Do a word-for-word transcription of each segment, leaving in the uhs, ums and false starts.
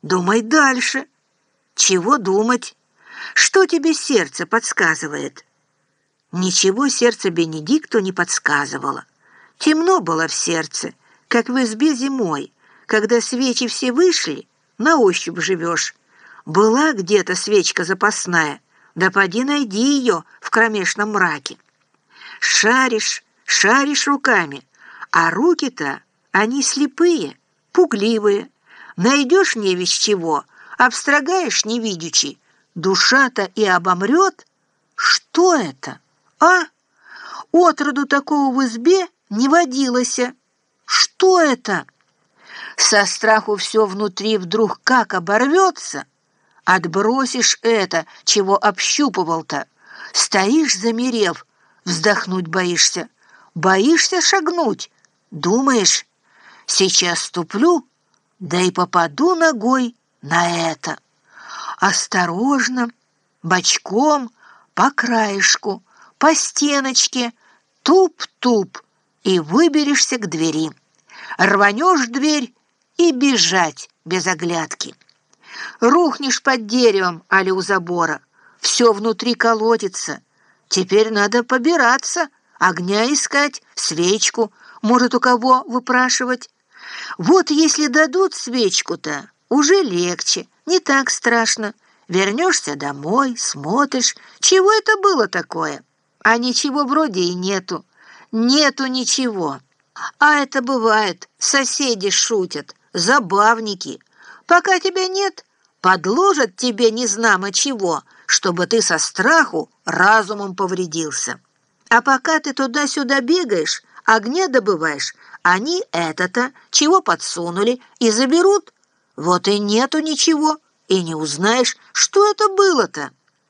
Думай дальше. Чего думать? Что тебе сердце подсказывает? Ничего сердце Бенедикту не подсказывало. Темно было в сердце, как в избе зимой, когда свечи все вышли, на ощупь живешь. Была где-то свечка запасная, да поди найди ее в кромешном мраке. Шаришь, шаришь руками, а руки-то, они слепые, пугливые. Найдешь не весть чего, обстрогаешь невидячи, душа-то и обомрет. Что это, а? Отроду такого в избе не водилось. Что это? Со страху все внутри вдруг как оборвется. Отбросишь это, чего общупывал-то. Стоишь, замерев, вздохнуть боишься. Боишься шагнуть. Думаешь, сейчас ступлю, да и попаду ногой на это. Осторожно, бочком, по краешку, по стеночке, туп-туп, и выберешься к двери. Рванешь дверь и бежать без оглядки. Рухнешь под деревом, али у забора. Все внутри колотится. Теперь надо побираться, огня искать, свечку, может, у кого выпрашивать. Вот если дадут свечку-то, уже легче, не так страшно. Вернешься домой, смотришь, чего это было такое? А ничего вроде и нету. Нету ничего. А это бывает, соседи шутят, забавники. Пока тебя нет, подложат тебе незнамо чего, чтобы ты со страху разумом повредился. А пока ты туда-сюда бегаешь, огня добываешь, они это-то, чего подсунули, и заберут. Вот и нету ничего, и не узнаешь, что это было-то.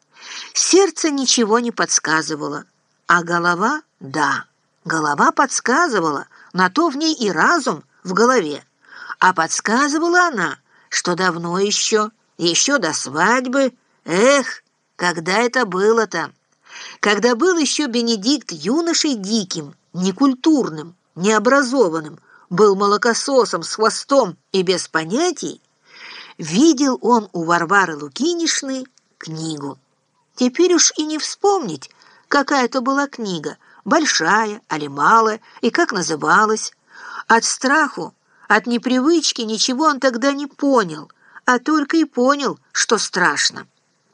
Сердце ничего не подсказывало, а голова — да. Голова подсказывала, на то в ней и разум в голове. А подсказывала она, что давно еще, еще до свадьбы. Эх, когда это было-то? Когда был еще Бенедикт юношей диким, некультурным, необразованным, был молокососом с хвостом и без понятий, видел он у Варвары Лукинишны книгу. Теперь уж и не вспомнить, какая это была книга, большая али малая, и как называлась. От страху, от непривычки ничего он тогда не понял, а только и понял, что страшно.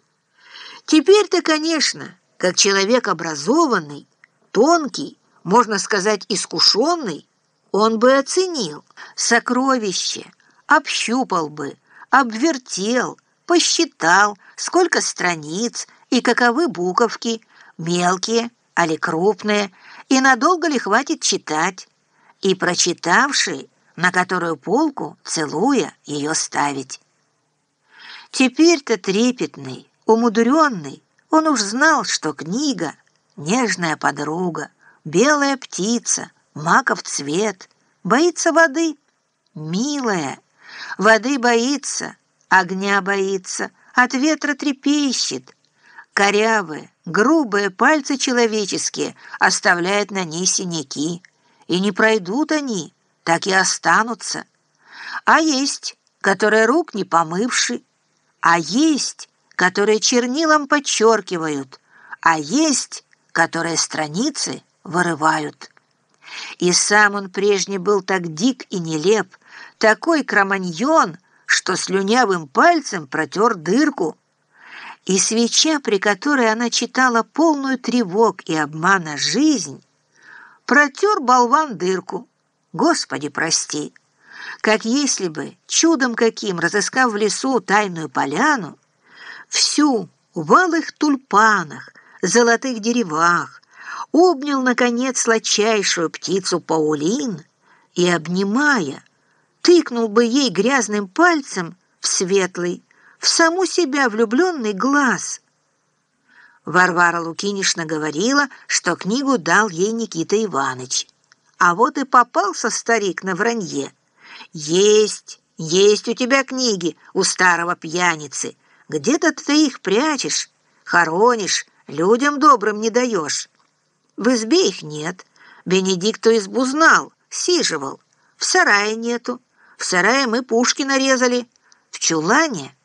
Теперь-то, конечно, как человек образованный, тонкий, можно сказать, искушенный, он бы оценил сокровище, общупал бы, обвертел, посчитал, сколько страниц и каковы буковки, мелкие али крупные, и надолго ли хватит читать, и, прочитавший, на которую полку, целуя, ее ставить. Теперь-то трепетный, умудренный, он уж знал, что книга — нежная подруга, белая птица, маков цвет, боится воды, милая, воды боится, огня боится, от ветра трепещет, корявые, грубые пальцы человеческие оставляют на ней синяки, и не пройдут они, так и останутся. А есть, которые рук не помывши, а есть, которые чернилом подчеркивают, а есть, которые страницы вырывают. И сам он прежде был так дик и нелеп, такой кроманьон, что слюнявым пальцем протер дырку. И свеча, при которой она читала полную тревог и обмана жизнь, протер болван дырку. Господи, прости! Как если бы, чудом каким, разыскав в лесу тайную поляну, всю в алых тюльпанах, золотых деревах, обнял, наконец, сладчайшую птицу Паулин и, обнимая, тыкнул бы ей грязным пальцем в светлый, в саму себя влюбленный глаз. Варвара Лукинишна говорила, что книгу дал ей Никита Иваныч. А вот и попался старик на вранье. Есть, есть у тебя книги у старого пьяницы. Где-то ты их прячешь, хоронишь, людям добрым не даешь. В избе их нет. Бенедикту избу знал, сиживал. В сарае нету. В сарае мы пушки нарезали. В чулане